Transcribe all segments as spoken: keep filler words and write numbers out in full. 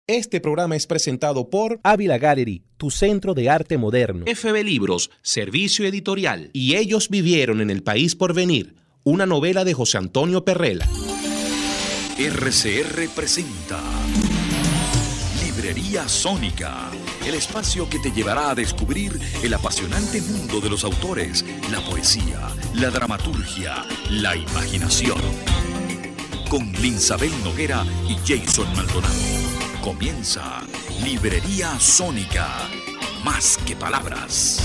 Este programa es presentado por Ávila Gallery, tu centro de arte moderno. F B Libros, servicio editorial. Y ellos vivieron en el país por venir, una novela de José Antonio Perrella. R C R presenta Librería Sónica, el espacio que te llevará a descubrir el apasionante mundo de los autores, la poesía, la dramaturgia, la imaginación. Con Linsabel Noguera y Jason Maldonado. Comienza Librería Sónica, más que palabras.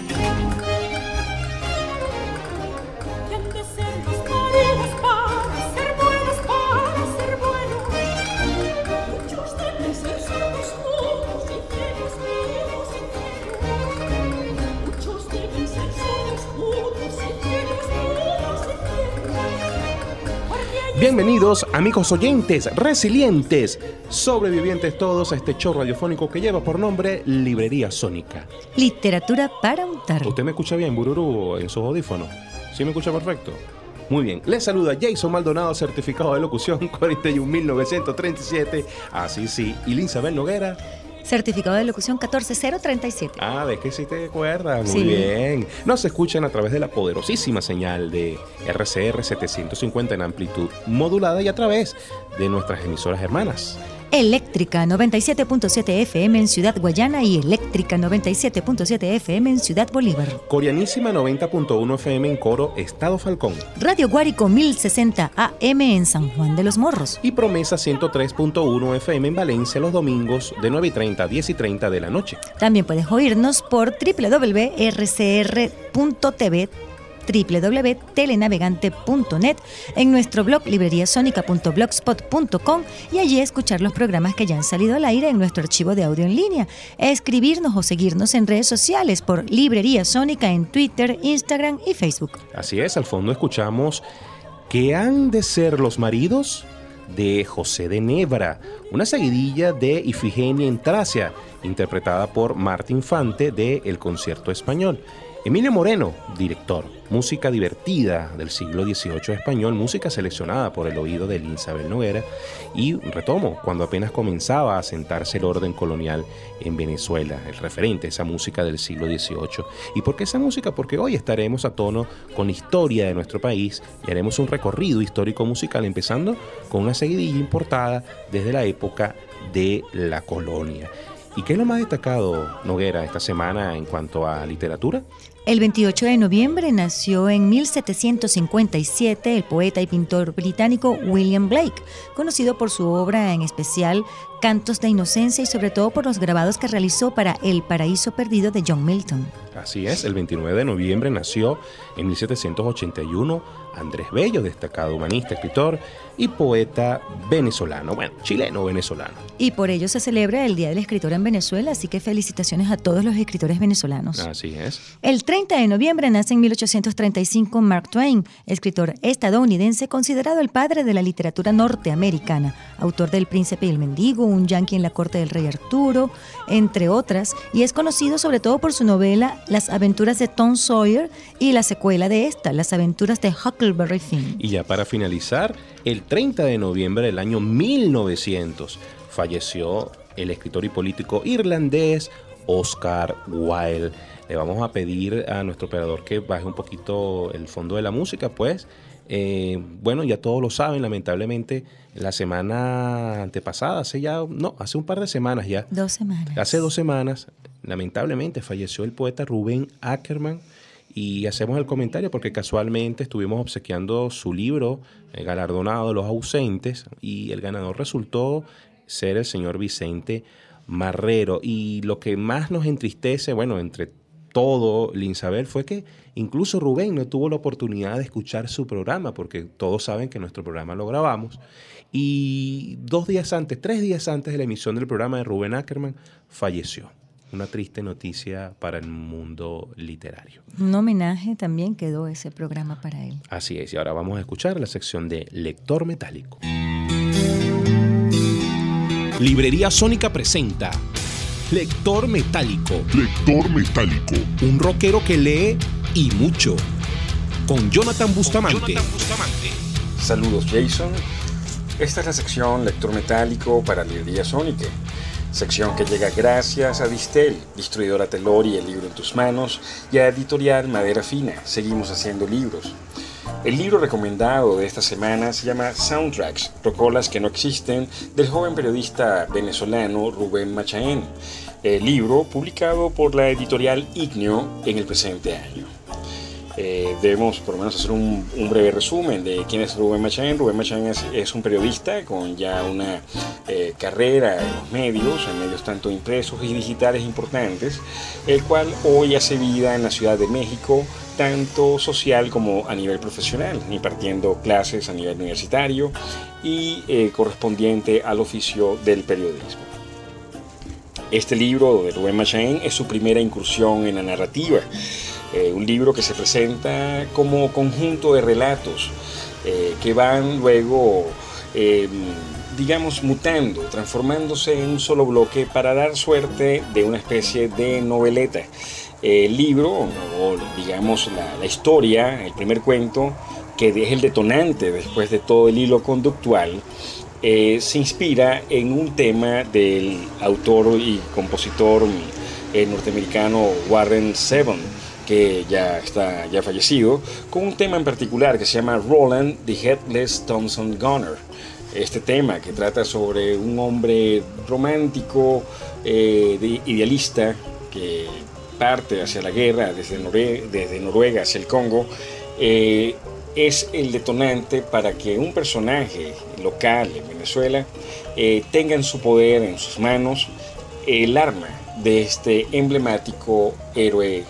Bienvenidos, amigos oyentes, resilientes, sobrevivientes todos a este show radiofónico que lleva por nombre Librería Sónica. Literatura para untar. ¿Usted me escucha bien, Bururú, en sus audífonos? ¿Sí me escucha perfecto? Muy bien. Les saluda Jason Maldonado, certificado de locución cuarenta y un mil novecientos treinta y siete. Así sí. Y Linsabel Noguera, certificado de locución catorce mil treinta y siete. Ah, ¿ves que sí te acuerdas? Muy sí. bien. Nos escuchan a través de la poderosísima señal de R C R setecientos cincuenta en amplitud modulada y a través de nuestras emisoras hermanas. Eléctrica noventa y siete punto siete F M en Ciudad Guayana y Eléctrica noventa y siete punto siete F M en Ciudad Bolívar. Coreanísima noventa punto uno F M en Coro, Estado Falcón. Radio Guárico mil sesenta A M en San Juan de los Morros. Y Promesa ciento tres punto uno F M en Valencia los domingos de nueve y treinta a diez y treinta de la noche. También puedes oírnos por doble u doble u doble u punto r c r punto t v, doble u doble u doble u punto telenavegante punto net, en nuestro blog libreriasónica punto blogspot punto com y allí escuchar los programas que ya han salido al aire en nuestro archivo de audio en línea. Escribirnos o seguirnos en redes sociales por Librería Sónica en Twitter, Instagram y Facebook. Así es, al fondo escuchamos ¿Qué han de ser los maridos? De José de Nebra, una seguidilla de Ifigenia en Tracia, interpretada por Marta Infante de El Concierto Español. Emilio Moreno, director, música divertida del siglo dieciocho español, música seleccionada por el oído de Linsabel Noguera, y retomo, cuando apenas comenzaba a asentarse el orden colonial en Venezuela, el referente a esa música del siglo dieciocho. ¿Y por qué esa música? Porque hoy estaremos a tono con la historia de nuestro país y haremos un recorrido histórico musical, empezando con una seguidilla importada desde la época de la colonia. ¿Y qué es lo más destacado, Noguera, esta semana en cuanto a literatura? El veintiocho de noviembre nació en mil setecientos cincuenta y siete el poeta y pintor británico William Blake, conocido por su obra en especial Cantos de Inocencia y sobre todo por los grabados que realizó para El Paraíso Perdido de John Milton. Así es, el veintinueve de noviembre nació en mil setecientos ochenta y uno Andrés Bello, destacado humanista, escritor y poeta venezolano, bueno, chileno-venezolano. Y por ello se celebra el Día del Escritor en Venezuela, así que felicitaciones a todos los escritores venezolanos. Así es. El treinta de noviembre nace en mil ochocientos treinta y cinco Mark Twain, escritor estadounidense considerado el padre de la literatura norteamericana, autor del Príncipe y el Mendigo, Un yanqui en la corte del rey Arturo, entre otras, y es conocido sobre todo por su novela Las aventuras de Tom Sawyer y la secuela de esta, Las aventuras de Huckleberry Finn. Y ya para finalizar, el treinta de noviembre del año mil novecientos falleció el escritor y político irlandés Oscar Wilde. Le vamos a pedir a nuestro operador que baje un poquito el fondo de la música, pues. Eh, bueno, ya todos lo saben, lamentablemente, la semana antepasada, hace ya, no, hace un par de semanas ya. Dos semanas. Hace dos semanas, lamentablemente, falleció el poeta Rubén Ackerman. Y hacemos el comentario porque casualmente estuvimos obsequiando su libro, el galardonado Los Ausentes, y el ganador resultó ser el señor Vicente Marrero. Y lo que más nos entristece, bueno, entre todo, Linsabel, fue que incluso Rubén no tuvo la oportunidad de escuchar su programa, porque todos saben que nuestro programa lo grabamos. Y dos días antes, tres días antes de la emisión del programa de Rubén Ackerman, falleció. Una triste noticia para el mundo literario. Un homenaje también quedó ese programa para él. Así es, y ahora vamos a escuchar la sección de Lector Metálico. Librería Sónica presenta Lector Metálico. Lector Metálico. Un rockero que lee y mucho. Con Jonathan Bustamante. Con Jonathan Bustamante. Saludos, Jason. Esta es la sección Lector Metálico para Librería Sónica, sección que llega gracias a Distel, distribuidora Telori, El Libro en Tus Manos, y a Editorial Madera Fina, Seguimos Haciendo Libros. El libro recomendado de esta semana se llama Soundtracks, rocolas que no existen, del joven periodista venezolano Rubén Machaén. El libro publicado por la editorial Igneo en el presente año. Eh, debemos por lo menos hacer un, un breve resumen de quién es Rubén Machaén. Rubén Machaén es, es un periodista con ya una eh, carrera en los medios, en medios tanto impresos y digitales importantes, el cual hoy hace vida en la Ciudad de México, tanto social como a nivel profesional, impartiendo clases a nivel universitario y eh, correspondiente al oficio del periodismo. Este libro de Rubén Machaén es su primera incursión en la narrativa. Eh, un libro que se presenta como conjunto de relatos eh, que van luego, eh, digamos, mutando, transformándose en un solo bloque para dar suerte de una especie de noveleta. El libro, o digamos la, la historia, el primer cuento, que es el detonante después de todo el hilo conductual, eh, se inspira en un tema del autor y compositor eh, norteamericano Warren Zevon, que ya está ya fallecido, con un tema en particular que se llama Roland the Headless Thompson Gunner. Este tema que trata sobre un hombre romántico, eh, de, idealista, que parte hacia la guerra desde, Nore- desde Noruega hacia el Congo, eh, es el detonante para que un personaje local en Venezuela eh, tenga en su poder, en sus manos, el arma de este emblemático héroe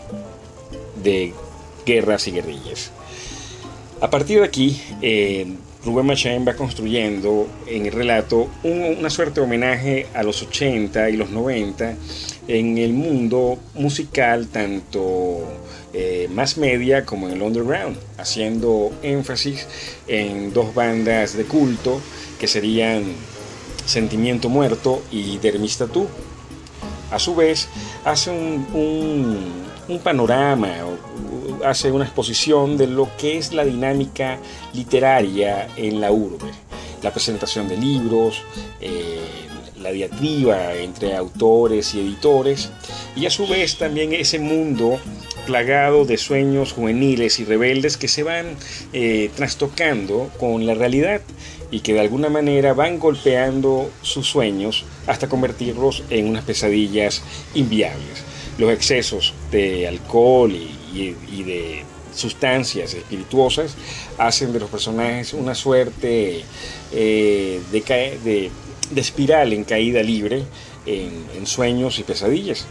de guerras y guerrillas. A partir de aquí, eh, Rubén Machaén va construyendo en el relato un, una suerte de homenaje a los ochenta y los noventa en el mundo musical, tanto eh, más media como en el underground, haciendo énfasis en dos bandas de culto que serían Sentimiento Muerto y Dermis Tattoo. A su vez, hace un, un un panorama, hace una exposición de lo que es la dinámica literaria en la urbe, la presentación de libros, eh, la diatriba entre autores y editores, y a su vez también ese mundo plagado de sueños juveniles y rebeldes que se van eh, trastocando con la realidad y que de alguna manera van golpeando sus sueños hasta convertirlos en unas pesadillas inviables. Los excesos de alcohol y, y, y de sustancias espirituosas hacen de los personajes una suerte eh, de, de, de espiral en caída libre, en, en sueños y pesadillas.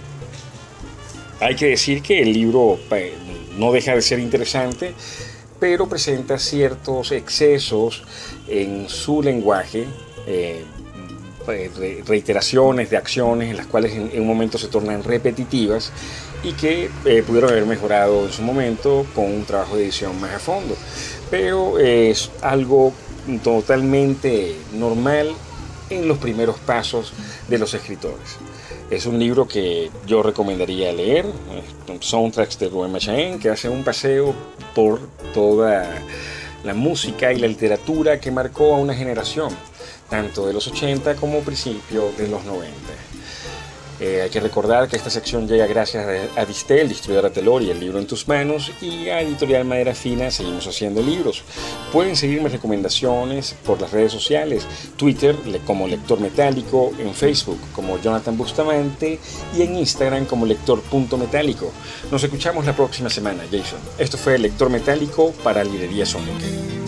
Hay que decir que el libro no deja de ser interesante, pero presenta ciertos excesos en su lenguaje, eh, reiteraciones de acciones en las cuales en, en un momento se tornan repetitivas y que eh, pudieron haber mejorado en su momento con un trabajo de edición más a fondo, pero eh, es algo totalmente normal en los primeros pasos de los escritores. Es un libro que yo recomendaría leer, Soundtracks de Rubén Machaén, que hace un paseo por toda la música y la literatura que marcó a una generación, tanto de los ochenta como principios de los noventa. Eh, hay que recordar que esta sección llega gracias a, a Distel, distribuidora Telori, El Libro en Tus Manos, y a Editorial Madera Fina, Seguimos Haciendo Libros. Pueden seguir mis recomendaciones por las redes sociales, Twitter como Lector Metálico, en Facebook como Jonathan Bustamante y en Instagram como Lector punto metálico. Nos escuchamos la próxima semana, Jason. Esto fue Lector Metálico para Librería Sónica.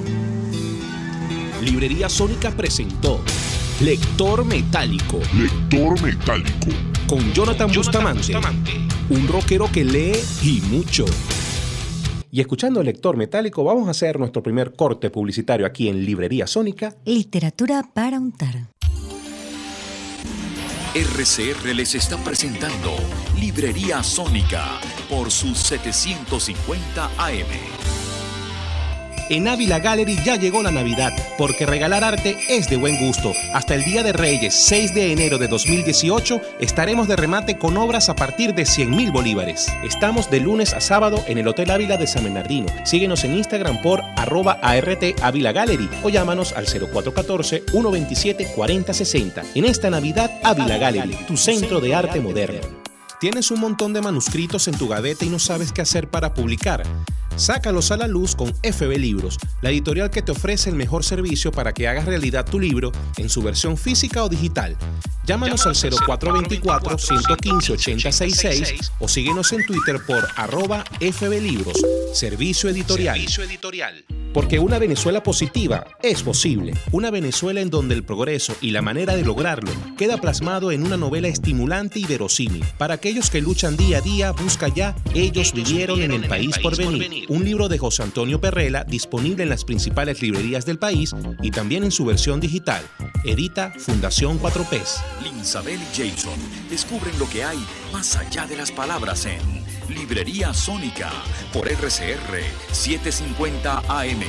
Librería Sónica presentó Lector Metálico. Lector Metálico. Con Jonathan, Jonathan Bustamante, Bustamante, un rockero que lee y mucho. Y escuchando Lector Metálico, vamos a hacer nuestro primer corte publicitario aquí en Librería Sónica. Literatura para untar. R C R les está presentando Librería Sónica por sus setecientos cincuenta A M. En Ávila Gallery ya llegó la Navidad, porque regalar arte es de buen gusto. Hasta el Día de Reyes, seis de enero de dos mil dieciocho, estaremos de remate con obras a partir de cien mil bolívares. Estamos de lunes a sábado en el Hotel Ávila de San Bernardino. Síguenos en Instagram por arroba art Ávila Gallery o llámanos al cero cuatro uno cuatro, uno dos siete, cuatro cero seis cero. En esta Navidad, Ávila Gallery, tu centro de arte moderno. ¿Tienes un montón de manuscritos en tu gaveta y no sabes qué hacer para publicar? Sácalos a la luz con F B Libros, la editorial que te ofrece el mejor servicio para que hagas realidad tu libro en su versión física o digital. Llámanos al cero cuatro dos cuatro, uno uno cinco, ocho cero seis seis o síguenos en Twitter por arroba F B Libros, servicio editorial. Servicio editorial. Porque una Venezuela positiva es posible. Una Venezuela en donde el progreso y la manera de lograrlo queda plasmado en una novela estimulante y verosímil. Para aquellos que luchan día a día, busca ya Ellos vivieron en el país por venir. Un libro de José Antonio Perrela disponible en las principales librerías del país y también en su versión digital. Edita Fundación cuatro P's. Linsabel y Jason descubren lo que hay más allá de las palabras en Librería Sónica por R C R setecientos cincuenta A M.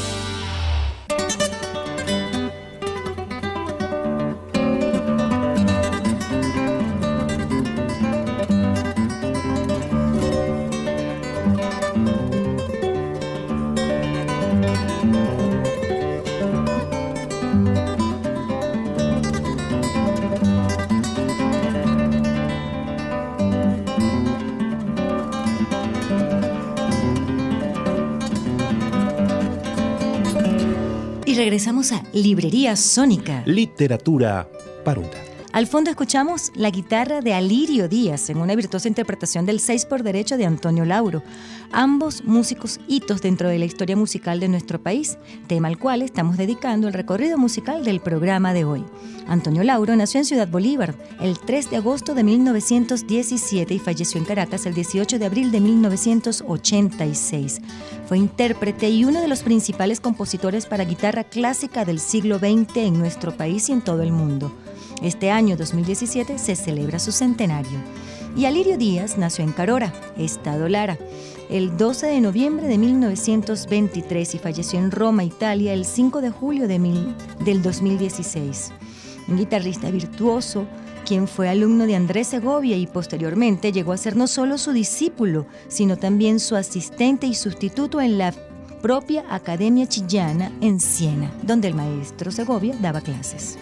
Regresamos a Librería Sónica. Literatura para untar. Al fondo escuchamos la guitarra de Alirio Díaz en una virtuosa interpretación del seis por derecho de Antonio Lauro. Ambos músicos hitos dentro de la historia musical de nuestro país, tema al cual estamos dedicando el recorrido musical del programa de hoy. Antonio Lauro nació en Ciudad Bolívar el tres de agosto de mil novecientos diecisiete y falleció en Caracas el dieciocho de abril de mil novecientos ochenta y seis. Fue intérprete y uno de los principales compositores para guitarra clásica del siglo veinte en nuestro país y en todo el mundo. Este año dos mil diecisiete se celebra su centenario. Y Alirio Díaz nació en Carora, Estado Lara, el doce de noviembre de mil novecientos veintitrés y falleció en Roma, Italia, el cinco de julio de mil, del dos mil dieciséis. Un guitarrista virtuoso, quien fue alumno de Andrés Segovia y posteriormente llegó a ser no solo su discípulo, sino también su asistente y sustituto en la propia Academia Chillana en Siena, donde el maestro Segovia daba clases.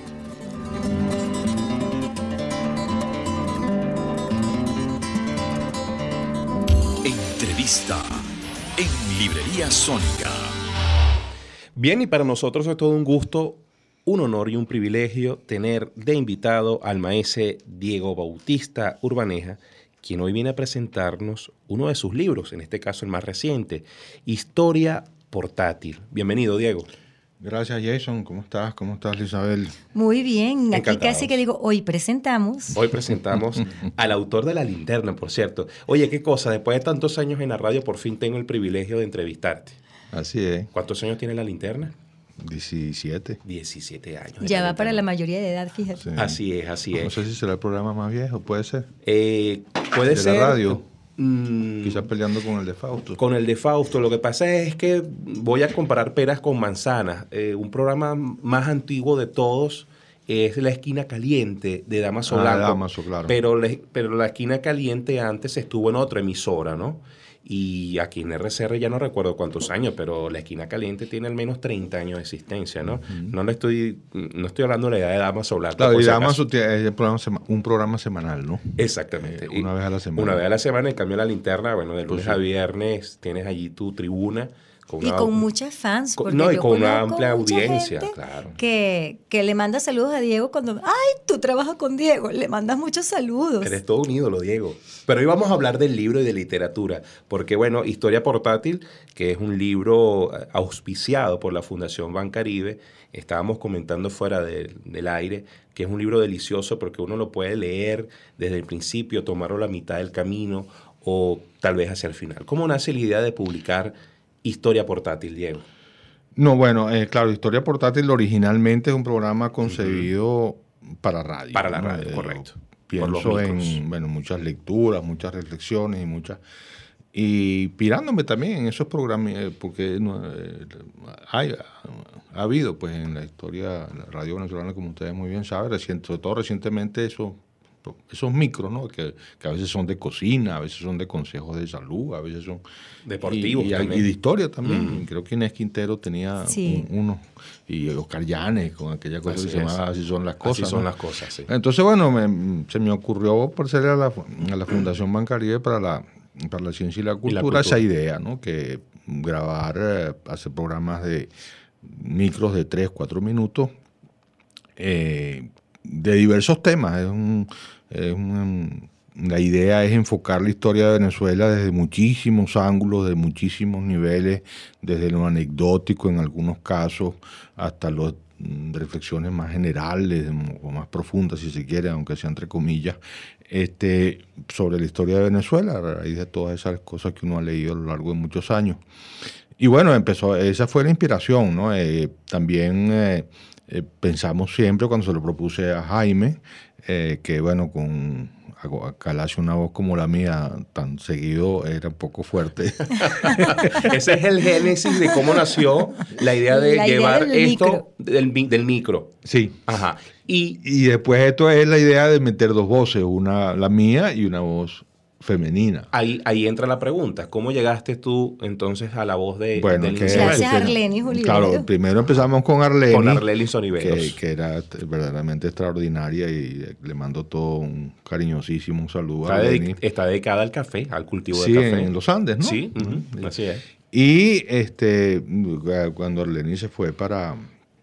Entrevista en Librería Sónica. Bien, y para nosotros es todo un gusto, un honor y un privilegio tener de invitado al maese Diego Bautista Urbaneja, quien hoy viene a presentarnos uno de sus libros, en este caso el más reciente, Historia Portátil. Bienvenido, Diego. Gracias, Jason. ¿Cómo estás? ¿Cómo estás, Isabel? Muy bien. Aquí Encantados. casi que digo, hoy presentamos. Hoy presentamos al autor de La Linterna, por cierto. Oye, qué cosa, después de tantos años en la radio, por fin tengo el privilegio de entrevistarte. Así es. ¿Cuántos años tiene La Linterna? diecisiete. diecisiete años. Ya va para la mayoría de edad, fíjate. Sí. Así es, así No es. sé si será el programa más viejo, puede ser. Eh, puede De ser. la radio. mm, Quizás peleando con el de Fausto. Con el de Fausto. Lo que pasa es que voy a comparar peras con manzanas. Eh, un programa más antiguo de todos es La Esquina Caliente de Damaso Ah, Blanco. Damaso, claro. Pero, le- pero La Esquina Caliente antes estuvo en otra emisora, ¿no? Y aquí en R C R ya no recuerdo cuántos años, pero La Esquina Caliente tiene al menos treinta años de existencia, ¿no? No le estoy, no estoy hablando de la edad de Damaso Blanco. Claro, por y si Damaso acaso. tiene- es el programa sema- un programa semanal, ¿no? Exactamente. Eh, una vez a la semana. Una vez a la semana, en cambio La Linterna, bueno, de Pues lunes sí. a viernes tienes allí tu tribuna. Con Y una- con muchas fans. con- porque no, y yo con una conozco amplia mucha audiencia, gente claro. Que, que le manda saludos a Diego cuando, ay, tú trabajas con Diego, le mandas muchos saludos. Eres todo un ídolo, Diego. Pero hoy vamos a hablar del libro y de literatura, porque bueno, Historia Portátil, que es un libro eh, auspiciado por la Fundación Bancaribe, estábamos comentando fuera del, del aire, que es un libro delicioso porque uno lo puede leer desde el principio, tomarlo a la mitad del camino o tal vez hacia el final. ¿Cómo nace la idea de publicar Historia Portátil, Diego? No, bueno, eh, claro, Historia Portátil originalmente es un programa concebido para radio. Para la ¿no? radio, Eh, correcto. Por los Pienso micros. en bueno, muchas lecturas, muchas reflexiones y muchas... y inspirándome también en esos programas, porque no, eh, hay, ha habido pues en la historia de la radio venezolana, como ustedes muy bien saben, reciente, sobre todo recientemente esos, esos micros, ¿no? Que, que a veces son de cocina, a veces son de consejos de salud, a veces son deportivos y, y, y de historia también. Mm. Creo que Inés Quintero tenía sí. un, uno, y Oscar Llanes con aquella cosa así que se llamaba Así son las cosas. Así son ¿no? las cosas, sí. Entonces, bueno, me, se me ocurrió por ser a la, a la Fundación Bancaribe para la, para la Ciencia y la Cultura, y la cultura. esa idea, ¿no? Que grabar, eh, hacer programas de micros de tres, cuatro minutos, eh, de diversos temas. Es un, es un, la idea es enfocar la historia de Venezuela desde muchísimos ángulos, de muchísimos niveles, desde lo anecdótico en algunos casos hasta las reflexiones más generales o más profundas, si se quiere, aunque sea entre comillas, este, sobre la historia de Venezuela, a raíz de todas esas cosas que uno ha leído a lo largo de muchos años. Y bueno, empezó, esa fue la inspiración, ¿no? Eh, también eh, eh, pensamos siempre, cuando se lo propuse a Jaime, eh, que bueno, con calarse una voz como la mía tan seguido era un poco fuerte. Ese es el génesis de cómo nació la idea de la llevar idea del esto micro. Del, del micro. Sí. Ajá. Y, y después esto es la idea de meter dos voces, una la mía y una voz femenina. Ahí, ahí entra la pregunta. ¿Cómo llegaste tú entonces a la voz de bueno, del que, Gracias a Arlenis Oliveros. Claro, primero empezamos con Arlenis. Con Arlenis Oliveros. Que, que era verdaderamente extraordinaria y le mando todo un cariñosísimo saludo está a Arlenis. Dedic- está dedicada al café, al cultivo sí, de café. en los Andes, ¿no? Sí, uh-huh, así es. Y este, cuando Arlenis se fue para,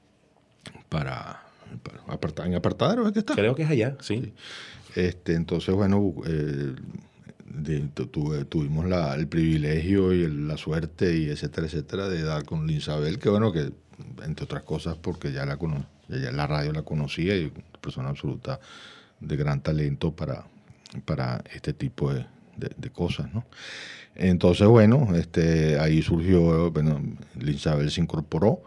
para, para apartar, en Apartadero, ¿es que está? Creo que es allá, sí. sí. Este, entonces, bueno, eh, De, tuve, tuvimos la, el privilegio y el, la suerte y etcétera, etcétera, de dar con Linsabel, que bueno, que entre otras cosas porque ya la cono, ya en la radio la conocía y una persona absoluta de gran talento para, para este tipo de, de, de cosas, ¿no? Entonces, bueno, este, ahí surgió, bueno, Linsabel se incorporó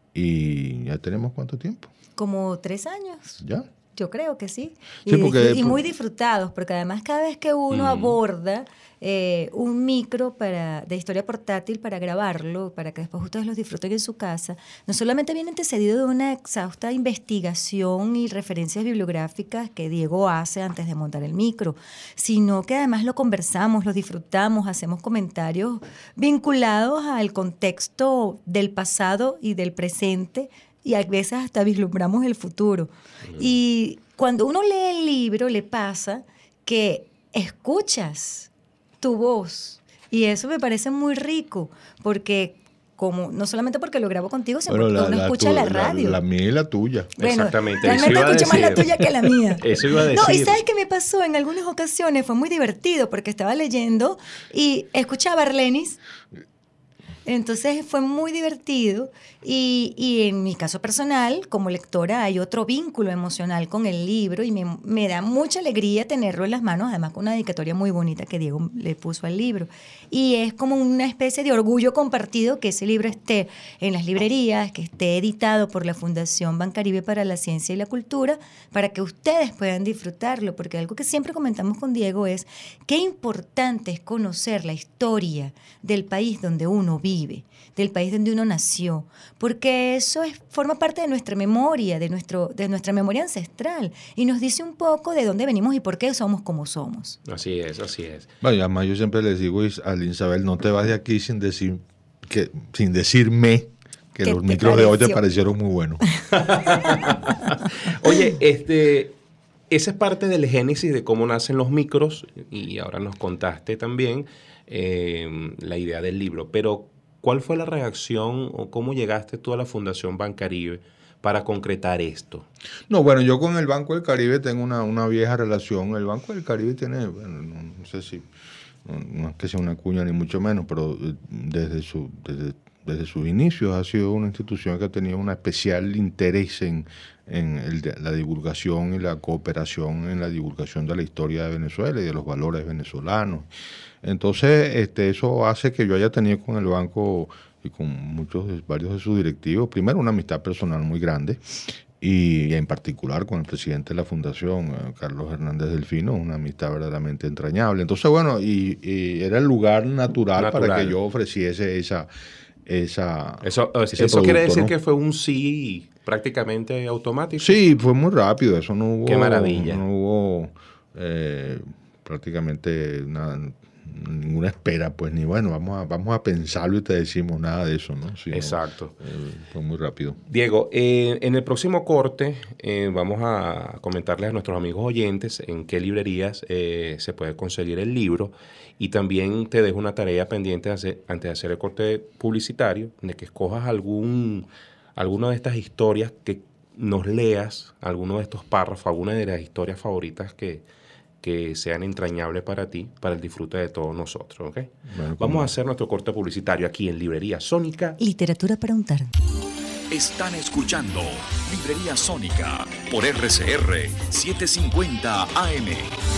y ya tenemos ¿cuánto tiempo? Como tres años. ¿Ya? Yo creo que sí. sí y, porque, y muy disfrutados, porque además cada vez que uno mm. aborda eh, un micro para, de historia portátil para grabarlo, para que después ustedes los disfruten en su casa, no solamente viene antecedido de una exhausta investigación y referencias bibliográficas que Diego hace antes de montar el micro, sino que además lo conversamos, lo disfrutamos, hacemos comentarios vinculados al contexto del pasado y del presente, y a veces hasta vislumbramos el futuro. Mm. Y cuando uno lee el libro, le pasa que escuchas tu voz. Y eso me parece muy rico, porque como no solamente porque lo grabo contigo, sino bueno, porque la, uno la escucha tuya, la radio. La, la mía y la tuya. Bueno, exactamente. Realmente escucho más la tuya que la mía. Eso iba a decir. No, y ¿sabes qué me pasó? En algunas ocasiones fue muy divertido, porque estaba leyendo y escuchaba a Arlenis. Entonces fue muy divertido y, y en mi caso personal, como lectora, hay otro vínculo emocional con el libro y me, me da mucha alegría tenerlo en las manos, además con una dedicatoria muy bonita que Diego le puso al libro. Y es como una especie de orgullo compartido que ese libro esté en las librerías, que esté editado por la Fundación Bancaribe para la Ciencia y la Cultura, para que ustedes puedan disfrutarlo, porque algo que siempre comentamos con Diego es qué importante es conocer la historia del país donde uno vive, del país donde uno nació, porque eso es, forma parte de nuestra memoria, de, nuestro, de nuestra memoria ancestral, y nos dice un poco de dónde venimos y por qué somos como somos. Así es, así es. Bueno, además yo siempre les digo a Linsabel, no te vas de aquí sin decir que, sin decirme que los micros pareció? de hoy te parecieron muy buenos. Oye, este, esa es parte del génesis de cómo nacen los micros, y ahora nos contaste también eh, la idea del libro, pero ¿cuál fue la reacción o cómo llegaste tú a la Fundación Bancaribe para concretar esto? No, bueno, yo con el Banco del Caribe tengo una, una vieja relación. El Banco del Caribe tiene, bueno, no, no sé si, no, no es que sea una cuña ni mucho menos, pero desde, su, desde, desde sus inicios ha sido una institución que ha tenido un especial interés en, en el, la divulgación y la cooperación en la divulgación de la historia de Venezuela y de los valores venezolanos. Entonces, este, eso hace que yo haya tenido con el banco y con muchos, varios de sus directivos, primero una amistad personal muy grande, y en particular con el presidente de la fundación, Carlos Hernández Delfino, una amistad verdaderamente entrañable. Entonces, bueno, y, y era el lugar natural, natural para que yo ofreciese esa... esa eso eso producto, quiere decir, ¿no?, que fue un sí prácticamente automático. Sí, fue muy rápido, eso no hubo... Qué maravilla. No hubo eh, prácticamente nada... ninguna espera, pues, ni bueno, vamos a, vamos a pensarlo y te decimos nada de eso, ¿no? Sino, exacto. Eh, fue muy rápido. Diego, eh, en el próximo corte eh, vamos a comentarles a nuestros amigos oyentes en qué librerías eh, se puede conseguir el libro, y también te dejo una tarea pendiente de hacer, antes de hacer el corte publicitario, de que escojas algún, alguna de estas historias, que nos leas alguno de estos párrafos, alguna de las historias favoritas que que sean entrañables para ti, para el disfrute de todos nosotros, ¿ok? Bueno, vamos a hacer nuestro corte publicitario aquí en Librería Sónica. Literatura para untar. Están escuchando Librería Sónica por R C R setecientos cincuenta A M.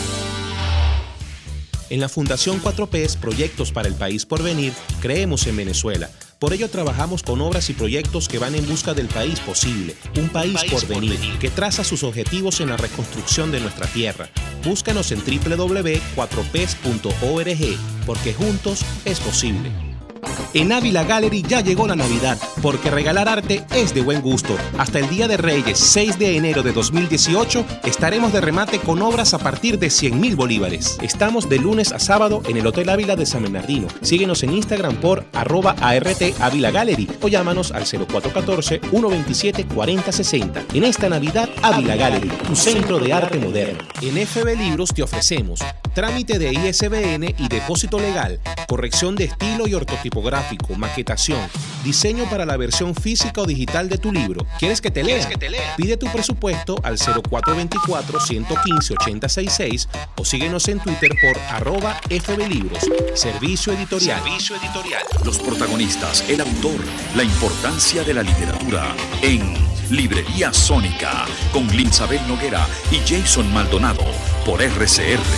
En la Fundación cuatro P Proyectos para el País por Venir, creemos en Venezuela. Por ello trabajamos con obras y proyectos que van en busca del país posible, un país, país por, venir, por venir, que traza sus objetivos en la reconstrucción de nuestra tierra. Búscanos en doble u doble u doble u punto cuatro p punto org, porque juntos es posible. En Ávila Gallery ya llegó la Navidad, porque regalar arte es de buen gusto. Hasta el Día de Reyes, seis de enero de dos mil dieciocho, estaremos de remate con obras a partir de cien mil bolívares. Estamos de lunes a sábado en el Hotel Ávila de San Bernardino. Síguenos en Instagram por arroba art Ávila Gallery o llámanos al cero cuatro uno cuatro, uno dos siete, cuatro cero seis cero. En esta Navidad, Ávila Gallery, tu centro de arte moderno. En F B Libros te ofrecemos trámite de I S B N y depósito legal, corrección de estilo y ortotipográfico, maquetación, diseño para la versión física o digital de tu libro. ¿Quieres que te lea? Que te lea? Pide tu presupuesto al cero cuatro dos cuatro, uno uno cinco, ocho cero seis seis o síguenos en Twitter por arroba F B Libros. Servicio editorial. Servicio editorial. Los protagonistas, el autor, la importancia de la literatura en Librería Sónica con Linsabel Noguera y Jason Maldonado por R C R.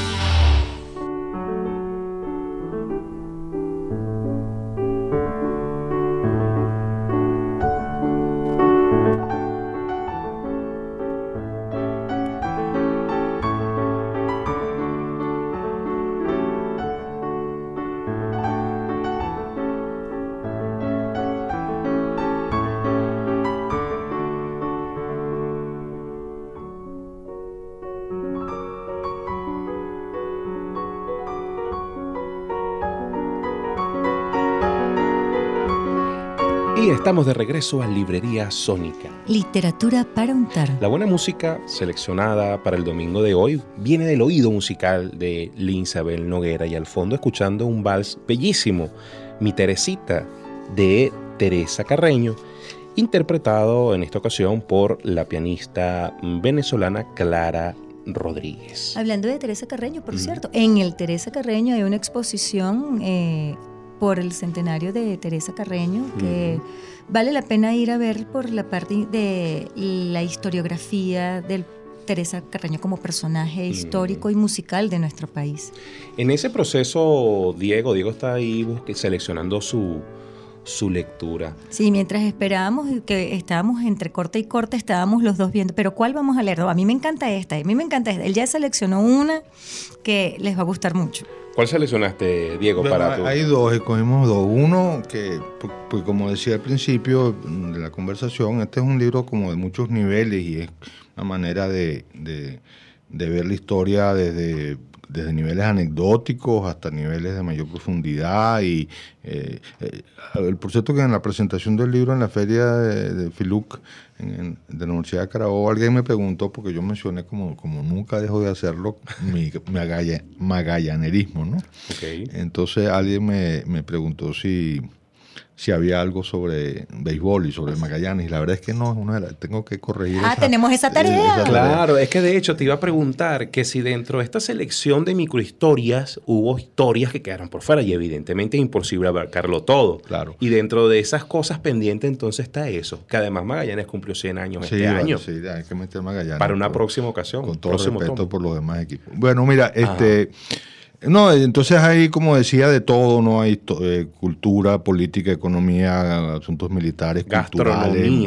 Y estamos de regreso a Librería Sónica. Literatura para untar. La buena música seleccionada para el domingo de hoy viene del oído musical de Linsabel Noguera, y al fondo escuchando un vals bellísimo, Mi Teresita, de Teresa Carreño, interpretado en esta ocasión por la pianista venezolana Clara Rodríguez. Hablando de Teresa Carreño, por mm. cierto, en el Teresa Carreño hay una exposición eh, por el centenario de Teresa Carreño que mm. vale la pena ir a ver por la parte de la historiografía del Teresa Carreño como personaje histórico mm. y musical de nuestro país. En ese proceso, Diego, Diego está ahí seleccionando su, su lectura. Sí, mientras esperábamos, que estábamos entre corte y corte, estábamos los dos viendo, pero ¿cuál vamos a leer? No, a mí me encanta esta, a mí me encanta esta. Él ya seleccionó una que les va a gustar mucho. ¿Cuál seleccionaste, Diego, bueno, para tu? Hay dos, escogimos dos. Uno que, pues como decía al principio de la conversación, este es un libro como de muchos niveles y es una manera de, de, de ver la historia desde, desde niveles anecdóticos hasta niveles de mayor profundidad. Y eh, eh, por cierto que en la presentación del libro en la feria de, de Filuc en, en, de la Universidad de Carabobo, alguien me preguntó, porque yo mencioné como, como nunca dejo de hacerlo, mi, mi agalla, magallanerismo, ¿no? Okay. Entonces alguien me, me preguntó si... si había algo sobre béisbol y sobre Magallanes, y la verdad es que no, es una de las, tengo que corregir. Ah, esa, tenemos esa tarea. esa Claro, es que de hecho te iba a preguntar que si dentro de esta selección de microhistorias hubo historias que quedaron por fuera, y evidentemente es imposible abarcarlo todo. Claro. Y dentro de esas cosas pendientes entonces está eso, que además Magallanes cumplió cien años sí, este vale, año. Sí, hay que meter Magallanes. Para una por, próxima ocasión. Con todo respeto tomo. por los demás equipos. Bueno, mira, este... Ajá. No, entonces hay, como decía, de todo, ¿no? Hay eh, cultura, política, economía, asuntos militares, gastronomía. Culturales,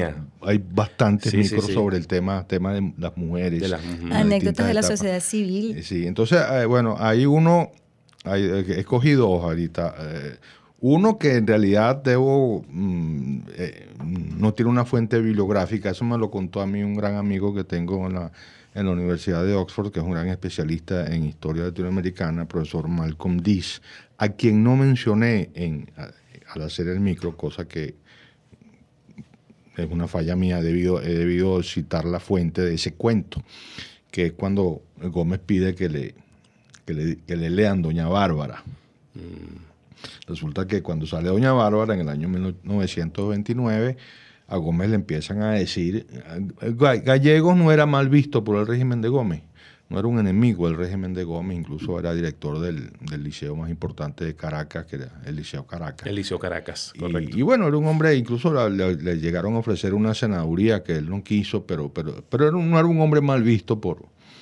hay bastantes sí, micros sí, sí. sobre el tema, tema de las mujeres. De las, anécdotas de la etapas. sociedad civil. Sí, entonces, eh, bueno, hay uno, hay, he escogido dos ahorita. Eh, uno que en realidad debo, mm, eh, no tiene una fuente bibliográfica, eso me lo contó a mí un gran amigo que tengo en la, en la Universidad de Oxford, que es un gran especialista en historia latinoamericana, profesor Malcolm Dees, a quien no mencioné en, a, al hacer el micro, cosa que es una falla mía, he debido, he debido citar la fuente de ese cuento, que es cuando Gómez pide que le, que le, que le lean Doña Bárbara. Mm. Resulta que cuando sale Doña Bárbara en el año mil novecientos veintinueve, a Gómez le empiezan a decir, Gallegos no era mal visto por el régimen de Gómez, no era un enemigo del régimen de Gómez, incluso era director del, del liceo más importante de Caracas, que era el Liceo Caracas. El Liceo Caracas, correcto. Y, y bueno, era un hombre, incluso le, le llegaron a ofrecer una senaduría que él no quiso, pero, pero, pero era un, no era un hombre mal visto por,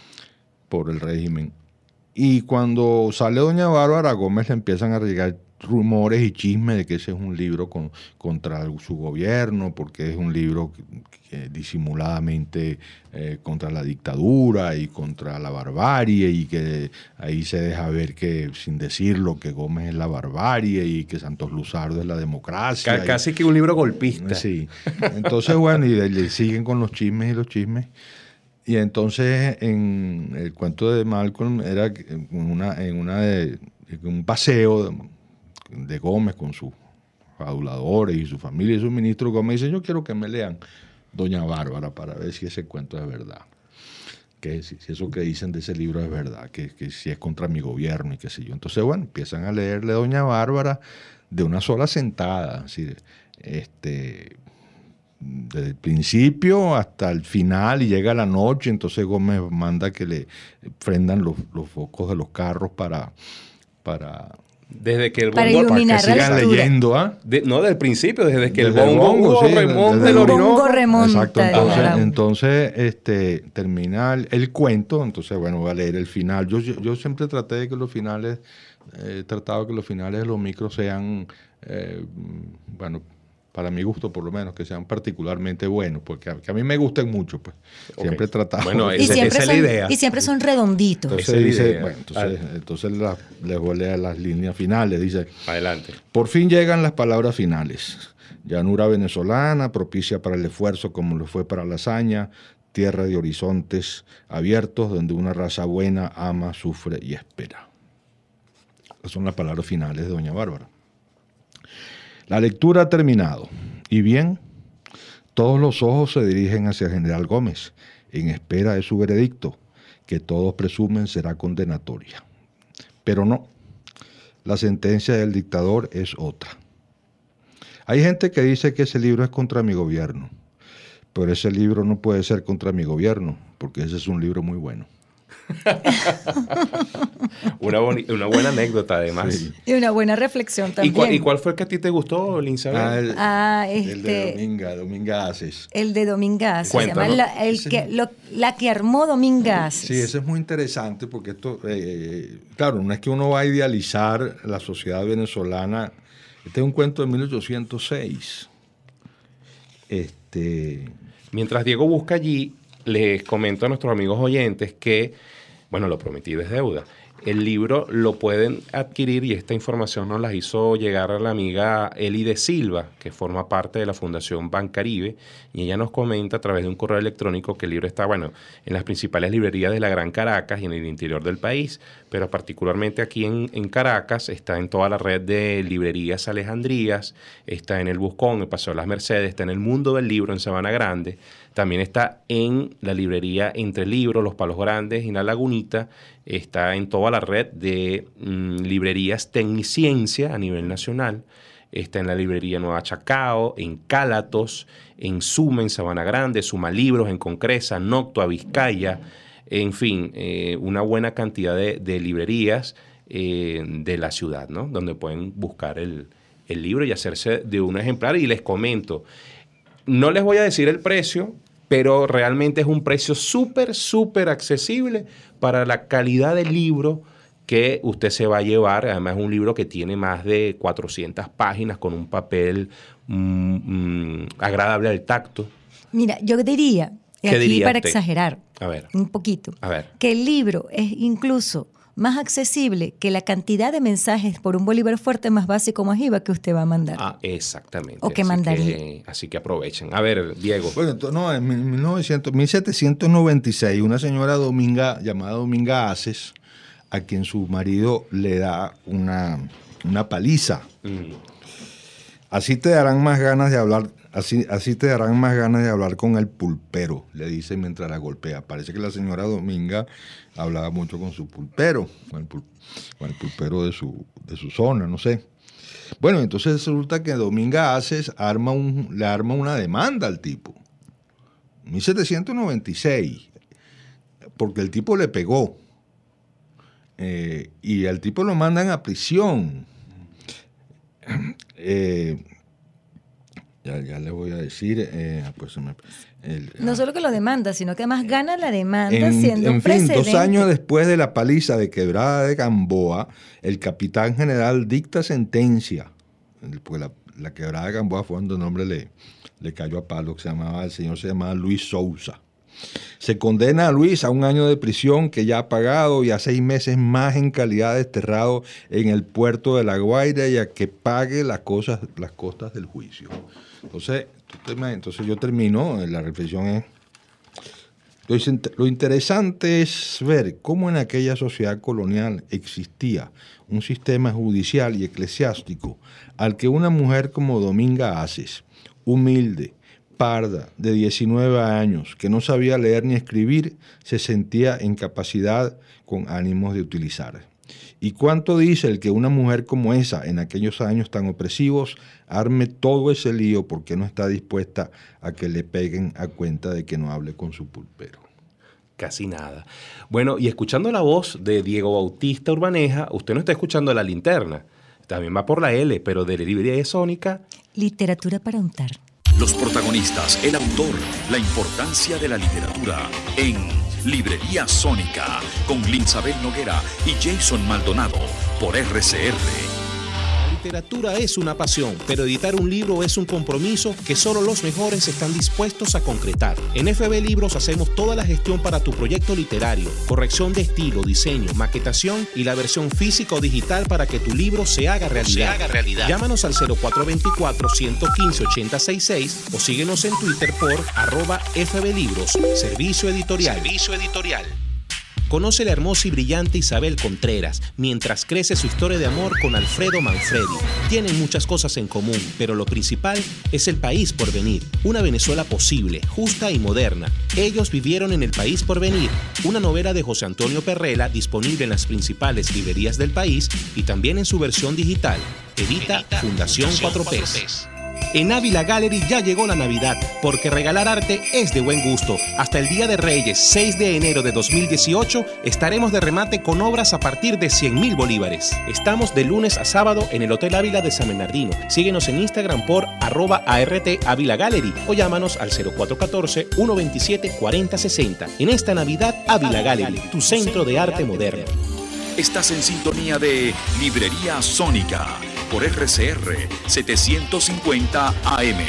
por el régimen. Y cuando sale Doña Bárbara, a Gómez le empiezan a llegar rumores y chismes de que ese es un libro con, contra su gobierno, porque es un libro que, que disimuladamente eh, contra la dictadura y contra la barbarie, y que ahí se deja ver que, sin decirlo, que Gómez es la barbarie y que Santos Luzardo es la democracia. C- casi y, que un libro golpista. Sí. Entonces, bueno, y le siguen con los chismes y los chismes. Y entonces, en el cuento de Malcolm, era en una, en una de, en un paseo de, de Gómez con sus aduladores y su familia y sus ministros, Gómez dice, yo quiero que me lean Doña Bárbara para ver si ese cuento es verdad, que si, si eso que dicen de ese libro es verdad, que, que si es contra mi gobierno y qué sé yo. Entonces, bueno, empiezan a leerle Doña Bárbara de una sola sentada, así, este... desde el principio hasta el final, y llega la noche, entonces Gómez manda que le prendan los, los focos de los carros para... para Desde que el Para bongo, iluminar para que sigan la lectura. leyendo, ¿ah? De, no, del principio, desde que Desde el bongo, el bongo, bongo sí, remonta desde el el Orinoco. bongo remonta. Exacto, entonces, Ajá. entonces este, termina el, el cuento, entonces bueno, voy a leer el final. Yo, yo, yo siempre traté de que los finales, he eh, tratado de que los finales de los micros sean, eh, bueno, para mi gusto por lo menos, que sean particularmente buenos, porque a, que a mí me gusten mucho, pues. Okay. Siempre he tratado. Bueno, Y esa, siempre, esa es son, la idea. y siempre son redonditos. Entonces Esa es la dice, idea. bueno, entonces, entonces la, les voy a leer las líneas finales. Dice, Adelante. por fin llegan las palabras finales. Llanura venezolana, propicia para el esfuerzo como lo fue para la hazaña, tierra de horizontes abiertos donde una raza buena ama, sufre y espera. Esas son las palabras finales de Doña Bárbara. La lectura ha terminado. Y bien, todos los ojos se dirigen hacia el general Gómez, en espera de su veredicto, que todos presumen será condenatoria. Pero no, la sentencia del dictador es otra. Hay gente que dice que ese libro es contra mi gobierno, pero ese libro no puede ser contra mi gobierno, porque ese es un libro muy bueno. una, boni- una buena anécdota, además. Sí. Y una buena reflexión ¿Y, también. cuál, ¿Y cuál fue el que a ti te gustó, Linsabel? Ah, el, Ah, el de este... Dominga, Dominga Aces. El de Domingas. Se Cuéntanos. llama la, el Ese- que, lo- la que armó Domingas. Sí, eso es muy interesante porque esto, eh, claro, no es que uno va a idealizar la sociedad venezolana. Este es un cuento de mil ochocientos seis. Este, Mientras Diego busca allí, les comento a nuestros amigos oyentes que, bueno, lo prometí es deuda. El libro lo pueden adquirir y esta información nos la hizo llegar a la amiga Eli de Silva, que forma parte de la Fundación Bancaribe, y ella nos comenta a través de un correo electrónico que el libro está, bueno, en las principales librerías de la Gran Caracas y en el interior del país, pero particularmente aquí en, en Caracas está en toda la red de librerías Alejandrías, está en el Buscón, en Paseo de las Mercedes, está en el Mundo del Libro en Sabana Grande, también está en la librería Entre Libros, Los Palos Grandes y en La Lagunita, está en toda la red de mm, librerías Tecniciencia a nivel nacional, está en la librería Nueva Chacao, en Cálatos, en Suma, en Sabana Grande, Suma Libros, en Concresa, Noctua, Vizcaya, en fin, eh, una buena cantidad de, de librerías eh, de la ciudad, ¿no? Donde pueden buscar el, el libro y hacerse de un ejemplar. Y les comento, no les voy a decir el precio, pero realmente es un precio súper, súper accesible para la calidad del libro que usted se va a llevar. Además, es un libro que tiene más de cuatrocientas páginas con un papel mm, mm, agradable al tacto. Mira, yo diría, y ¿Qué aquí diría para usted? exagerar A ver. un poquito, A ver. que el libro es incluso más accesible que la cantidad de mensajes por un bolívar fuerte más básico más I V A que usted va a mandar. Ah, exactamente. O que así mandaría. Que, así que aprovechen. A ver, Diego. Bueno, entonces, no, en mil novecientos, mil setecientos noventa y seis, una señora Dominga, llamada Dominga Aces, a quien su marido le da una, una paliza. Mm. Así te darán más ganas de hablar, así, así te darán más ganas de hablar con el pulpero, le dice mientras la golpea. Parece que la señora Dominga hablaba mucho con su pulpero, con el, pul, con el pulpero de su, de su zona, no sé. Bueno, entonces resulta que Dominga Aces arma un, le arma una demanda al tipo. mil setecientos noventa y seis, porque el tipo le pegó. Eh, y al tipo lo mandan a prisión. Eh, ya, ya le voy a decir, eh, pues me, el, No solo que lo demanda, sino que además gana la demanda en, siendo en fin, precedente. dos años después de la paliza de Quebrada de Gamboa, el capitán general dicta sentencia, porque la, la Quebrada de Gamboa fue donde el nombre le, le cayó a palo, que se llamaba, el señor se llamaba Luis Sousa. Se condena a Luis a un año de prisión que ya ha pagado y a seis meses más en calidad de desterrado en el puerto de La Guaira y a que pague las cosas, las costas del juicio. Entonces, entonces yo termino, la reflexión es, lo interesante es ver cómo en aquella sociedad colonial existía un sistema judicial y eclesiástico al que una mujer como Dominga Aces, humilde, parda, de diecinueve años, que no sabía leer ni escribir, se sentía en capacidad con ánimos de utilizar. ¿Y cuánto dice el que una mujer como esa, en aquellos años tan opresivos, arme todo ese lío porque no está dispuesta a que le peguen a cuenta de que no hable con su pulpero? Casi nada. Bueno, y escuchando la voz de Diego Bautista Urbaneja, usted no está escuchando La Linterna. También va por la L, pero de la librería sónica. Literatura para untar. Los protagonistas, el autor, la importancia de la literatura en Librería Sónica con Linsabel Noguera y Jason Maldonado por R C R. La literatura es una pasión, pero editar un libro es un compromiso que solo los mejores están dispuestos a concretar. En F B Libros hacemos toda la gestión para tu proyecto literario, corrección de estilo, diseño, maquetación y la versión física o digital para que tu libro se haga realidad. Se haga realidad. Llámanos al cero cuatro dos cuatro, uno uno cinco, ocho seis seis o síguenos en Twitter por arroba F B Libros. Servicio editorial. Servicio editorial. Conoce la hermosa y brillante Isabel Contreras mientras crece su historia de amor con Alfredo Manfredi. Tienen muchas cosas en común, pero lo principal es el país por venir. Una Venezuela posible, justa y moderna. Ellos vivieron en el país por venir. Una novela de José Antonio Perrela disponible en las principales librerías del país y también en su versión digital. Edita, Edita Fundación cuatro P. En Ávila Gallery ya llegó la Navidad, porque regalar arte es de buen gusto. Hasta el Día de Reyes, seis de enero de dos mil dieciocho, estaremos de remate con obras a partir de cien mil bolívares. Estamos de lunes a sábado en el Hotel Ávila de San Bernardino. Síguenos en Instagram por arroba ART Ávila Gallery o llámanos al cero cuatro uno cuatro, uno dos siete, cuatro cero seis cero. En esta Navidad, Ávila Gallery, tu centro de arte moderno. Estás en sintonía de Librería Sónica por R C R setecientos cincuenta A M.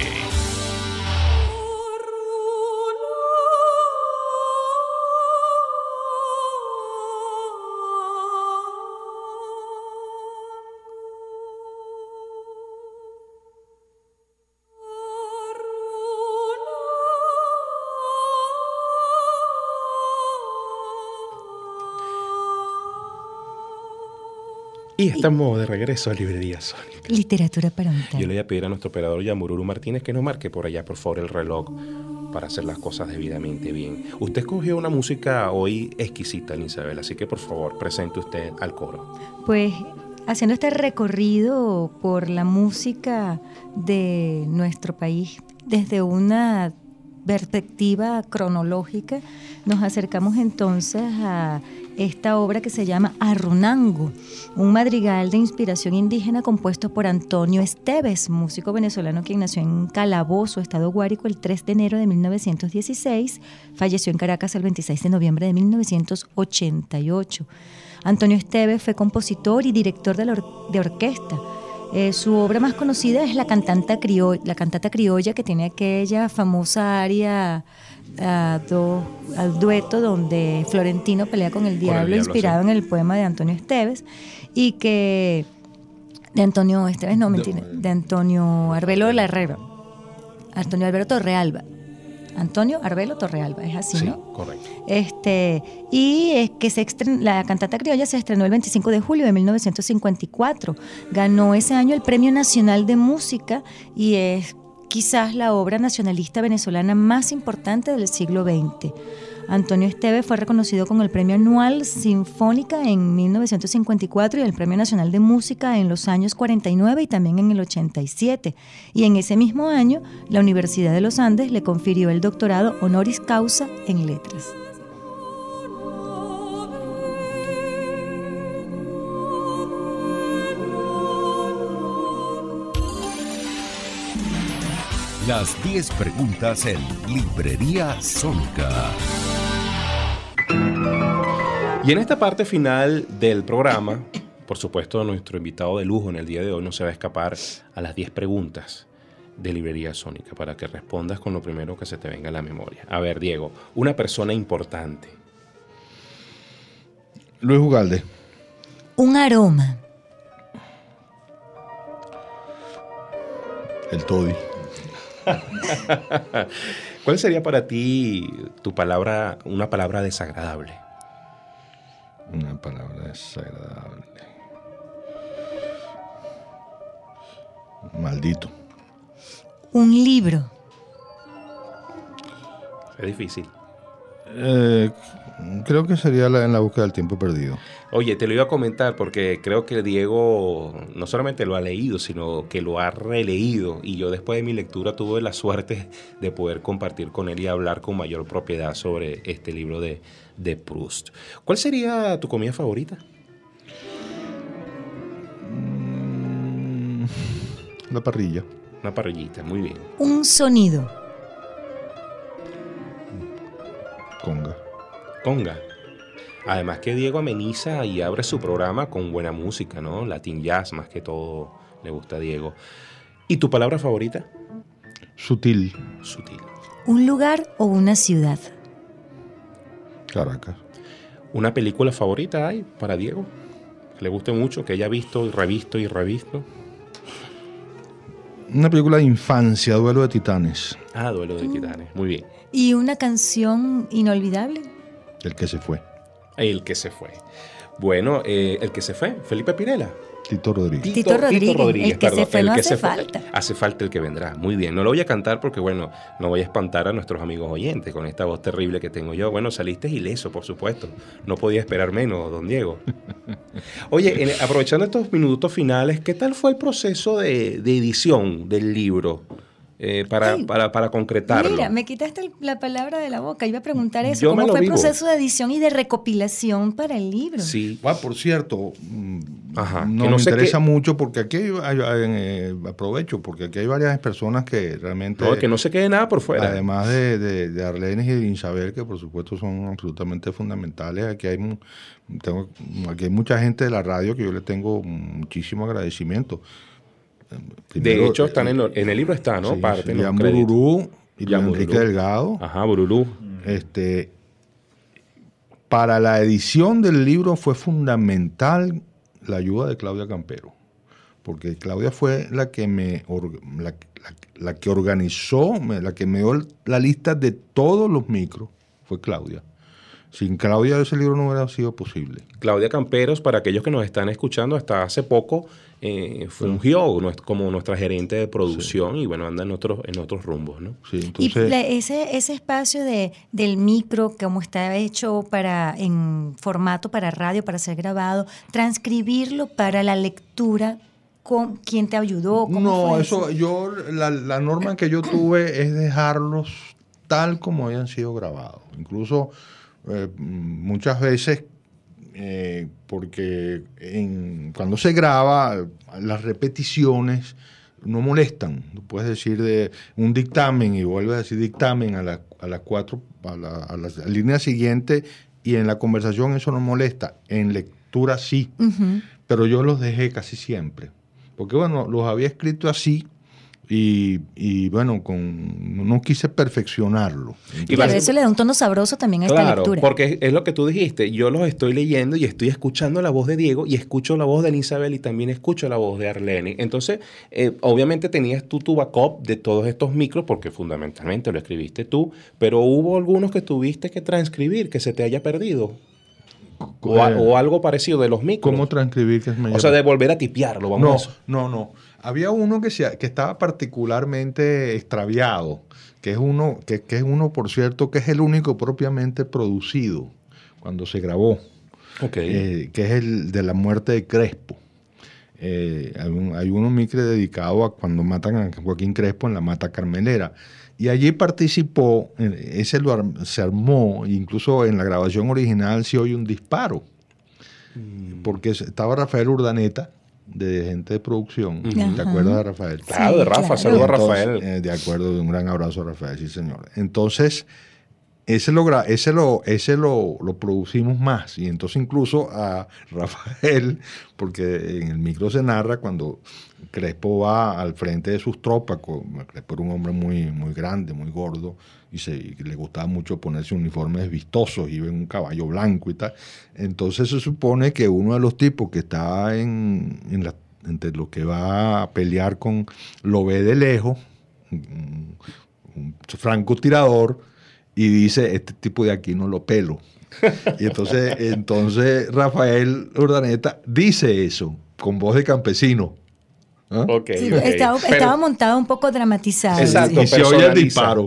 Y estamos de regreso a Librería Sónica. Literatura para untar. Yo le voy a pedir a nuestro operador Yamururu Martínez que nos marque por allá, por favor, el reloj para hacer las cosas debidamente bien. Usted escogió una música hoy exquisita, Isabel, así que por favor, presente usted al coro. Pues haciendo este recorrido por la música de nuestro país desde una perspectiva cronológica, nos acercamos entonces a esta obra que se llama Arrunango, un madrigal de inspiración indígena compuesto por Antonio Esteves, músico venezolano quien nació en Calabozo, estado Guárico, el tres de enero de mil novecientos dieciséis, falleció en Caracas el veintiséis de noviembre de mil novecientos ochenta y ocho. Antonio Esteves fue compositor y director de, la or- de orquesta. Eh, su obra más conocida es la cantata, criol- la cantata criolla, que tiene aquella famosa aria a do, al dueto donde Florentino pelea con el diablo, con el diablo inspirado sí. en el poema de Antonio Esteves, y que de Antonio Esteves, no, mentira, de Antonio Arbelo de la Herrera, Antonio Arbelo Torrealba. Antonio Arbelo Torrealba, es así, Sí, ¿no? correcto. Este, y es que se estren- la cantata criolla se estrenó el veinticinco de julio de mil novecientos cincuenta y cuatro. Ganó ese año el Premio Nacional de Música y es quizás la obra nacionalista venezolana más importante del siglo veinte. Antonio Esteves fue reconocido con el Premio Anual Sinfónica en mil novecientos cincuenta y cuatro y el Premio Nacional de Música en los años cuarenta y nueve y también en el ochenta y siete. Y en ese mismo año, la Universidad de los Andes le confirió el doctorado honoris causa en letras. Las diez preguntas en Librería Sónica. Y en esta parte final del programa, por supuesto, nuestro invitado de lujo en el día de hoy no se va a escapar a las diez preguntas de Librería Sónica para que respondas con lo primero que se te venga a la memoria. A ver, Diego, una persona importante. Luis Ugalde. Un aroma. El Toddy. ¿Cuál sería para ti tu palabra, una palabra desagradable? Una palabra desagradable. Maldito. Un libro. Es difícil. Eh, creo que sería la, en la búsqueda del tiempo perdido. Oye, te lo iba a comentar porque creo que Diego no solamente lo ha leído, sino que lo ha releído. Y yo después de mi lectura tuve la suerte de poder compartir con él y hablar con mayor propiedad sobre este libro de, de Proust. ¿Cuál sería tu comida favorita? Mm, la parrilla. Una parrillita, muy bien. Un sonido. Conga. Conga. Además que Diego ameniza y abre su programa con buena música, ¿no? Latin jazz, más que todo, le gusta a Diego. ¿Y tu palabra favorita? Sutil. Sutil. Un lugar o una ciudad. Caracas. ¿Una película favorita hay para Diego? Que le guste mucho, que haya visto y revisto y revisto. Una película de infancia, Duelo de Titanes. Ah, Duelo de Titanes, muy bien. ¿Y una canción inolvidable? El que se fue. El que se fue. Bueno, eh, el que se fue, Felipe Pirela. Tito Rodríguez. Tito Rodríguez, el que se fue no hace falta. Hace falta el que vendrá. Muy bien. No lo voy a cantar porque, bueno, no voy a espantar a nuestros amigos oyentes con esta voz terrible que tengo yo. Bueno, saliste ileso, por supuesto. No podía esperar menos, don Diego. Oye, en, aprovechando estos minutos finales, ¿qué tal fue el proceso de, de edición del libro? Eh, para, Ay, para, para concretarlo. Mira, me quitaste el- la palabra de la boca. Iba a preguntar eso. Yo me ¿Cómo lo fue el vivo. proceso de edición y de recopilación para el libro? Sí. Ah, por cierto, mm, Ajá, no, que no me sé interesa qué- mucho porque aquí hay, hay- hay- eh, aprovecho, porque aquí hay varias personas que realmente, No, que no se quede nada por fuera. además de, de, de Arlenis y de Isabel, que por supuesto son absolutamente fundamentales, aquí hay, mu- tengo, aquí hay mucha gente de la radio que yo le tengo muchísimo agradecimiento. Primero, de hecho, están eh, en, lo- en el libro está, ¿no? sí, Parte, sí, ¿no? Jan Crédito. Bururú y Jan Luis Enrique Bururú. Delgado. Ajá, Bururú. Este, para la edición del libro fue fundamental la ayuda de Claudia Campero, porque Claudia fue la que me or- la, la- la que organizó, me- la que me dio la lista de todos los micros, fue Claudia. Sin Claudia ese libro no hubiera sido posible. Claudia Camperos, para aquellos que nos están escuchando, hasta hace poco eh, fungió nues- como nuestra gerente de producción y bueno, anda en otros, en otros rumbos, ¿no? Sí, Y entonces, la- ese, ese espacio de, del micro, como está hecho para en formato para radio, para ser grabado, transcribirlo para la lectura, ¿con, ¿quién te ayudó? ¿Cómo no, fue eso yo la, la norma que yo tuve es dejarlos tal como hayan sido grabados. Incluso eh, muchas veces eh, porque en, cuando se graba las repeticiones no molestan. Tú puedes decir de un dictamen y vuelves a decir dictamen a las a las cuatro a la, a la línea siguiente y en la conversación eso no molesta. En lectura sí. Ujú. Pero yo los dejé casi siempre. porque bueno, los había escrito así y, y bueno, con, no quise perfeccionarlo. Y a eso le da un tono sabroso también a claro, esta lectura. Porque es lo que tú dijiste, yo los estoy leyendo y estoy escuchando la voz de Diego y escucho la voz de Isabel y también escucho la voz de Arlene. Entonces, eh, obviamente tenías tú tu backup de todos estos micros porque fundamentalmente lo escribiste tú, pero hubo algunos que tuviste que transcribir, que se te haya perdido. O, a, o algo parecido de los micros. ¿Cómo transcribir? Que es o sea, de volver a tipearlo. Vamos no, a eso. no, no. Había uno que, se, que estaba particularmente extraviado, que es, uno, que, que es uno, por cierto, que es el único propiamente producido cuando se grabó, okay. eh, que es el de la muerte de Crespo. Eh, hay, un, hay uno micre dedicado a cuando matan a Joaquín Crespo en la Mata Carmelera. Y allí participó, ese lo, se armó, incluso en la grabación original se oye un disparo, mm. porque estaba Rafael Urdaneta, de gente de producción. Uh-huh. ¿Te acuerdas de Rafael? Claro, sí, de Rafa, claro. Saludos a Rafael. Eh, de acuerdo, un gran abrazo a Rafael, sí señor. Entonces, ese lo, ese lo, ese lo, lo producimos más, y entonces incluso a Rafael, porque en el micro se narra cuando Crespo va al frente de sus tropas. Crespo era un hombre muy, muy grande, muy gordo, y, se, y le gustaba mucho ponerse uniformes vistosos, iba en un caballo blanco y tal. Entonces se supone que uno de los tipos que está en, en la, entre los que va a pelear con, lo ve de lejos, un, un francotirador, y dice, este tipo de aquí no lo pelo. Y entonces, entonces Rafael Urdaneta dice eso, con voz de campesino. ¿Ah? Okay, sí, okay. Estaba, pero, estaba montado un poco dramatizado. Exacto, y se oye el disparo.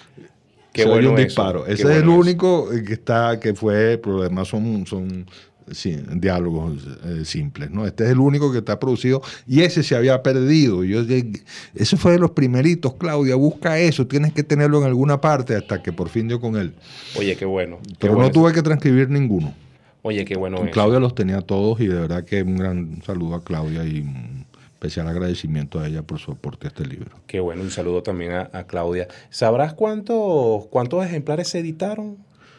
Qué se bueno oye un eso, disparo. Ese bueno es el eso. único que está, que fue, pero además son, son sí, diálogos eh, simples, ¿no? Este es el único que está producido y ese se había perdido. Yo, ese fue de los primeritos, Claudia, busca eso, tienes que tenerlo en alguna parte, hasta que por fin dio con él. Oye, qué bueno. Qué pero bueno no tuve eso. que transcribir ninguno. Oye, qué bueno. Claudia eso. los tenía todos y de verdad que un gran saludo a Claudia y un especial agradecimiento a ella por su aporte a este libro. Qué bueno, un saludo también a, a Claudia. ¿Sabrás cuántos, cuántos ejemplares se editaron?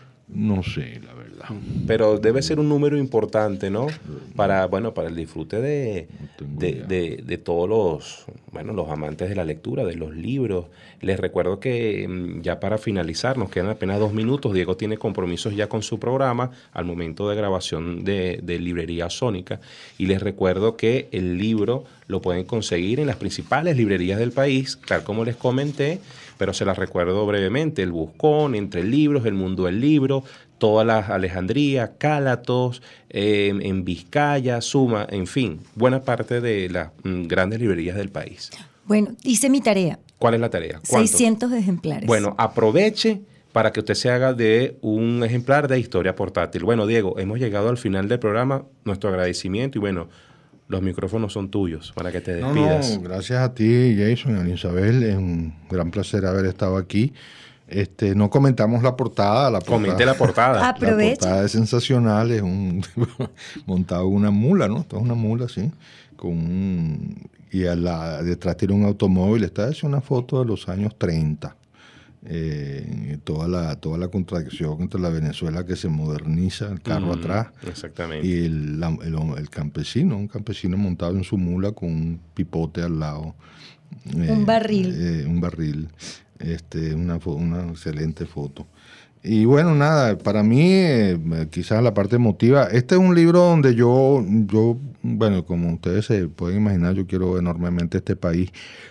No sé, la verdad. Pero debe ser un número importante, ¿no? Para, bueno, para el disfrute de, no de, de, de todos los, bueno, los amantes de la lectura, de los libros. Les recuerdo que ya para finalizar, nos quedan apenas dos minutos. Diego tiene compromisos ya con su programa al momento de grabación de, de Librería Sónica. Y les recuerdo que el libro lo pueden conseguir en las principales librerías del país, tal como les comenté, pero se las recuerdo brevemente: El Buscón, Entre Libros, El Mundo del Libro, todas las Alejandría, Cálatos, eh, en Vizcaya, Suma, en fin, buena parte de las mm, grandes librerías del país. Bueno, hice mi tarea. ¿Cuál es la tarea? seiscientos ejemplares. Bueno, aproveche para que usted se haga de un ejemplar de Historia Portátil. Bueno, Diego, hemos llegado al final del programa, nuestro agradecimiento y bueno, los micrófonos son tuyos para que te despidas. No, no, gracias a ti, Jason, y a Isabel. Es un gran placer haber estado aquí. Este, no comentamos la portada. La portada Comente la portada. Aprovecha. La portada es sensacional. Es un montado en una mula, ¿no? Esto es una mula, sí. Con un, y a la, detrás tiene un automóvil. Esta es una foto de los años treinta. Eh, toda la toda la contradicción entre la Venezuela que se moderniza, el carro mm, atrás, exactamente, y el, la, el, el campesino, un campesino montado en su mula con un pipote al lado, eh, un barril, eh, un barril, este, una, una excelente foto. Y bueno, nada, para mí eh, quizás la parte emotiva, este es un libro donde yo, yo, bueno, como ustedes se pueden imaginar, yo quiero enormemente este país,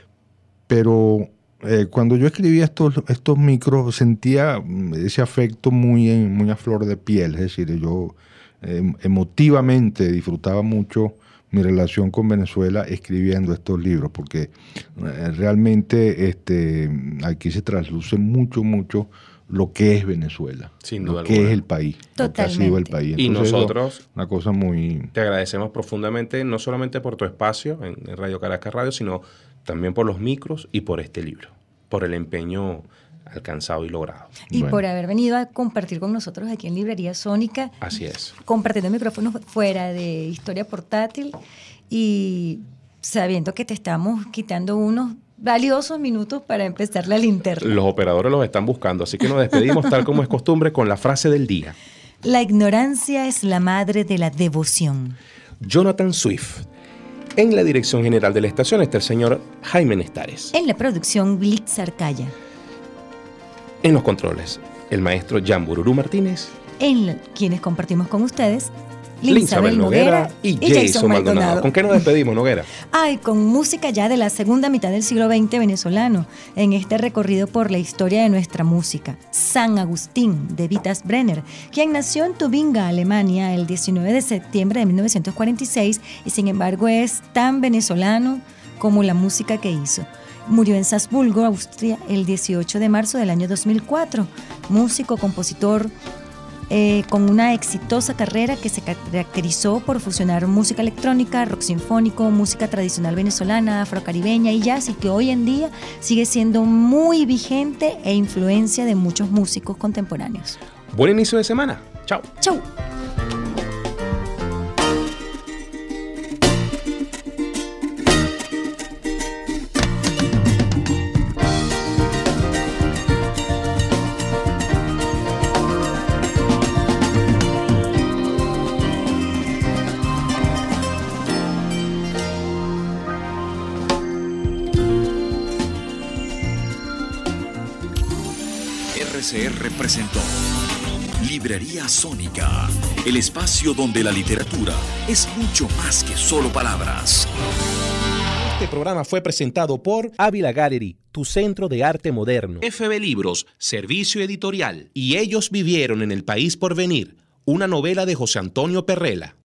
pero Eh, cuando yo escribía estos, estos micros sentía ese afecto muy, muy a flor de piel, es decir, yo eh, emotivamente disfrutaba mucho mi relación con Venezuela escribiendo estos libros, porque eh, realmente este, aquí se trasluce mucho, mucho lo que es Venezuela, sin duda lo que alguna. es el país, Totalmente. lo que ha sido el país. Entonces, y nosotros, una cosa muy... te agradecemos profundamente, no solamente por tu espacio en, en Radio Caracas Radio, sino también por los micros y por este libro, por el empeño alcanzado y logrado. Y bueno. por haber venido a compartir con nosotros aquí en Librería Sónica. Así es. Compartiendo micrófonos fuera de Historia Portátil y sabiendo que te estamos quitando unos valiosos minutos para empezar la linterna. Los operadores los están buscando, así que nos despedimos tal como es costumbre con la frase del día. La ignorancia es la madre de la devoción. Jonathan Swift. En la dirección general de la estación está el señor Jaime Nestares. En la producción, Blitz Arcaya. En los controles, el maestro Jan Bururú Martínez. En la, quienes compartimos con ustedes, Linsabel Noguera y, y Jason Maldonado. Maldonado. ¿Con qué nos despedimos, Noguera? Ay, con música ya de la segunda mitad del siglo veinte venezolano, en este recorrido por la historia de nuestra música. San Agustín, de Vitas Brenner, quien nació en Tubinga, Alemania, el diecinueve de septiembre de mil novecientos cuarenta y seis, y sin embargo es tan venezolano como la música que hizo. Murió en Salzburgo, Austria, el dieciocho de marzo del año dos mil cuatro. Músico, compositor, Eh, con una exitosa carrera que se caracterizó por fusionar música electrónica, rock sinfónico, música tradicional venezolana, afrocaribeña y jazz, y que hoy en día sigue siendo muy vigente e influencia de muchos músicos contemporáneos. Buen inicio de semana. Chao. Chau. R C R presentó Librería Sónica, el espacio donde la literatura es mucho más que solo palabras. Este programa fue presentado por Ávila Gallery, tu centro de arte moderno. F B Libros, servicio editorial. Y ellos vivieron en el país por venir, una novela de José Antonio Perrella.